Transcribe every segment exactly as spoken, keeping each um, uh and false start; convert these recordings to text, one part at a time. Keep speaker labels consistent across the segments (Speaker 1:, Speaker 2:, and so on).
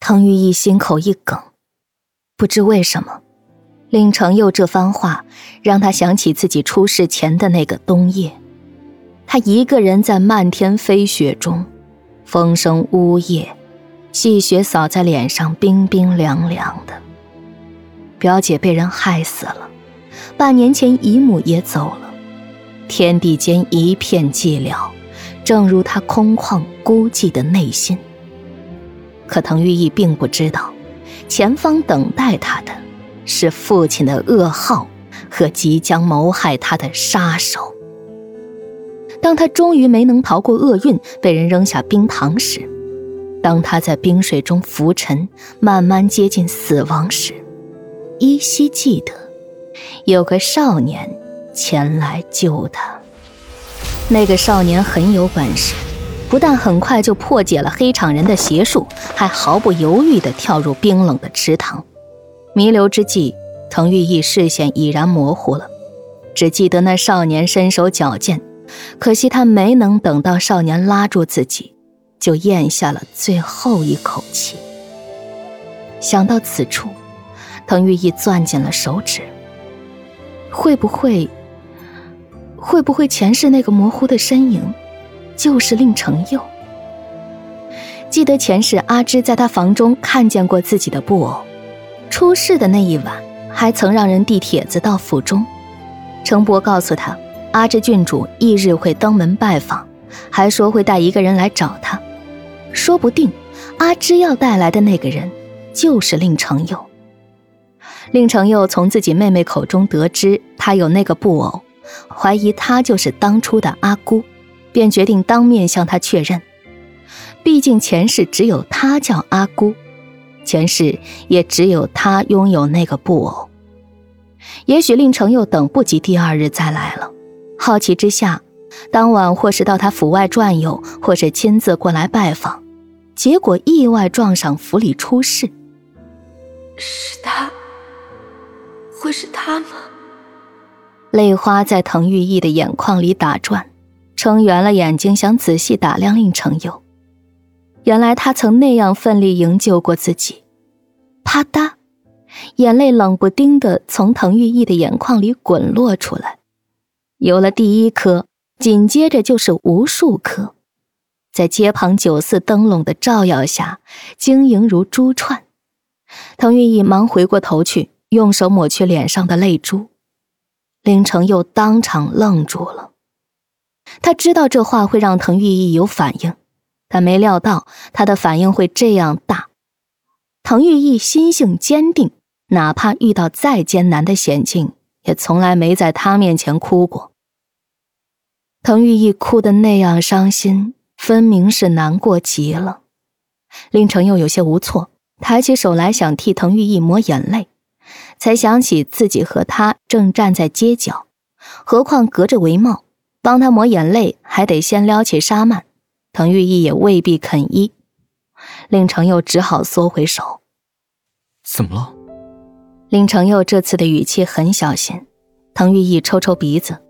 Speaker 1: 滕玉义心口一梗，不知为什么，令程佑这番话让他想起自己出事前的那个冬夜，他一个人在漫天飞雪中，风声呜咽，细雪扫在脸上，冰冰凉凉的。表姐被人害死了，半年前姨母也走了，天地间一片寂寥，正如他空旷孤寂的内心。可滕玉义并不知道，前方等待他的是父亲的噩耗和即将谋害他的杀手。当他终于没能逃过厄运，被人扔下冰塘时，当他在冰水中浮沉，慢慢接近死亡时，依稀记得有个少年前来救他。那个少年很有本事，不但很快就破解了黑场人的邪术，还毫不犹豫地跳入冰冷的池塘。弥留之际，滕玉义视线已然模糊了，只记得那少年身手矫健，可惜他没能等到少年拉住自己，就咽下了最后一口气。想到此处，滕玉义攥紧了手指，会不会会不会前世那个模糊的身影就是令程佑？记得前世阿芝在他房中看见过自己的布偶，出事的那一晚还曾让人递帖子到府中，程伯告诉他阿芝郡主翌日会登门拜访，还说会带一个人来找他，说不定阿芝要带来的那个人就是令程佑。令程佑从自己妹妹口中得知他有那个布偶，怀疑他就是当初的阿姑，便决定当面向他确认。毕竟前世只有他叫阿姑，前世也只有他拥有那个布偶。也许令程佑等不及第二日再来了，好奇之下，当晚或是到他府外转悠，或是亲自过来拜访，结果意外撞上府里出事。
Speaker 2: 是他？会是他吗？
Speaker 1: 泪花在滕玉义的眼眶里打转，撑圆了眼睛想仔细打量令程佑。原来他曾那样奋力营救过自己。啪嗒，眼泪冷不丁地从滕玉义的眼眶里滚落出来，有了第一颗，紧接着就是无数颗，在街旁酒肆灯笼的照耀下，晶莹如珠串。滕玉义忙回过头去，用手抹去脸上的泪珠。令程佑当场愣住了，他知道这话会让滕玉义有反应，但没料到他的反应会这样大。滕玉义心性坚定，哪怕遇到再艰难的险境，也从来没在他面前哭过。滕玉义哭得那样伤心，分明是难过极了。令程佑有些无措，抬起手来想替滕玉义抹眼泪，才想起自己和他正站在街角，何况隔着帷帽，帮他抹眼泪还得先撩起纱幔，滕玉义也未必肯依。令程佑只好缩回手。
Speaker 3: 怎么了？
Speaker 1: 令程佑这次的语气很小心，滕玉义抽抽鼻子，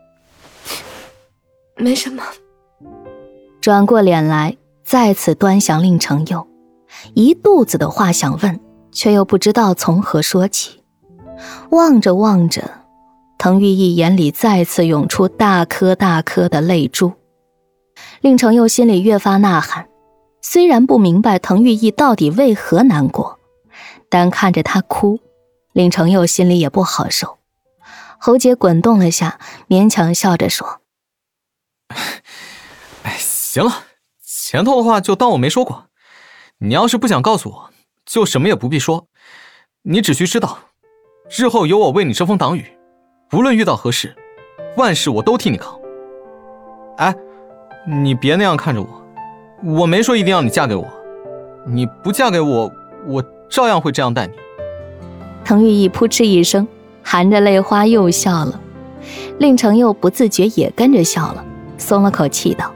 Speaker 2: 没什么。
Speaker 1: 转过脸来，再次端详令程佑，一肚子的话想问，却又不知道从何说起。望着望着，滕玉义眼里再次涌出大颗大颗的泪珠。令程佑心里越发呐喊，虽然不明白滕玉义到底为何难过，但看着他哭，令程佑心里也不好受。喉结滚动了下，勉强笑着说：
Speaker 3: 哎，行了，前头的话就当我没说过，你要是不想告诉我，就什么也不必说。你只需知道，日后有我为你遮风挡雨，无论遇到何事，万事我都替你扛。哎，你别那样看着我，我没说一定要你嫁给我，你不嫁给我，我照样会这样待你。
Speaker 1: 滕玉义扑哧一声，含着泪花又笑了。令程佑不自觉也跟着笑了，松了口气道：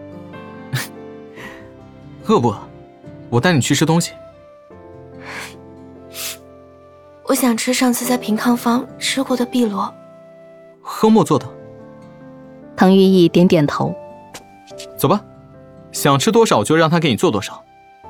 Speaker 3: 饿不饿？我带你去吃东西。
Speaker 2: 我想吃上次在平康坊吃过的碧螺。
Speaker 3: 喝墨做的。
Speaker 1: 滕玉义点点头。
Speaker 3: 走吧，想吃多少就让他给你做多少。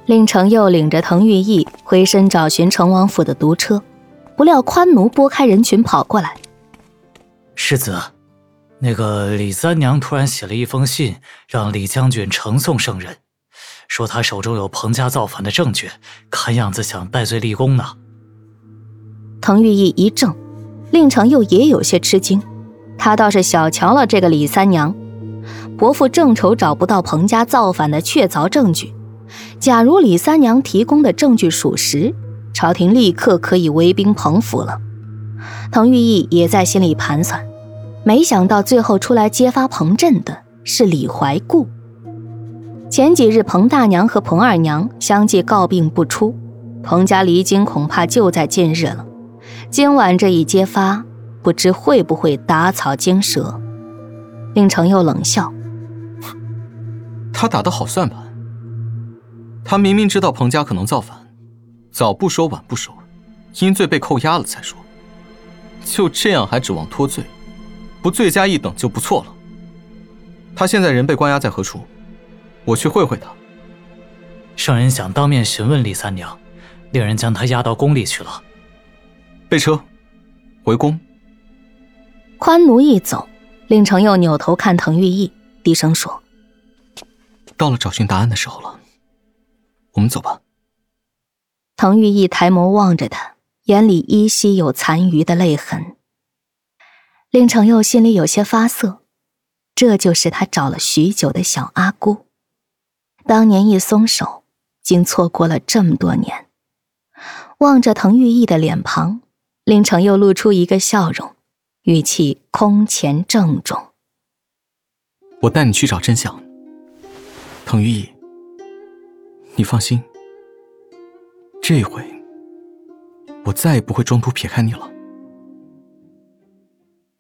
Speaker 1: 令程又领着滕玉义回身找寻成王府的毒车，不料宽奴拨开人群跑过来。
Speaker 4: 世子，那个李三娘突然写了一封信，让李将军呈送圣人，说他手中有彭家造反的证据，看样子想戴罪立功呢。
Speaker 1: 滕玉义一怔，令程又也有些吃惊，他倒是小瞧了这个李三娘。伯父正愁找不到彭家造反的确凿证据，假如李三娘提供的证据属实，朝廷立刻可以围兵彭府了。滕玉义也在心里盘算，没想到最后出来揭发彭震的是李怀固。前几日彭大娘和彭二娘相继告病不出，彭家离京恐怕就在近日了。今晚这一揭发，不知会不会打草惊蛇。令程又冷笑，
Speaker 3: 他打得好算盘。他明明知道彭家可能造反，早不说晚不说，因罪被扣押了才说，就这样还指望脱罪，不罪加一等就不错了。他现在人被关押在何处？我去会会他。
Speaker 4: 圣人想当面询问李三娘，令人将他押到宫里去了。
Speaker 3: 备车，回宫。
Speaker 1: 宽奴一走，令程又扭头看滕玉义，低声说：
Speaker 3: 到了找寻答案的时候了，我们走吧。
Speaker 1: 滕玉义抬眸望着他，眼里依稀有残余的泪痕。令程又心里有些发涩，这就是他找了许久的小阿姑。当年一松手，竟错过了这么多年。望着滕玉义的脸庞，令程又露出一个笑容，语气空前郑重：
Speaker 3: 我带你去找真相。滕玉义，你放心，这回我再也不会中途撇开你了。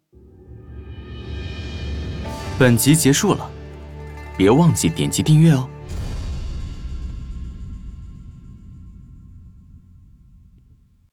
Speaker 3: 本集结束了，别忘记点击订阅哦。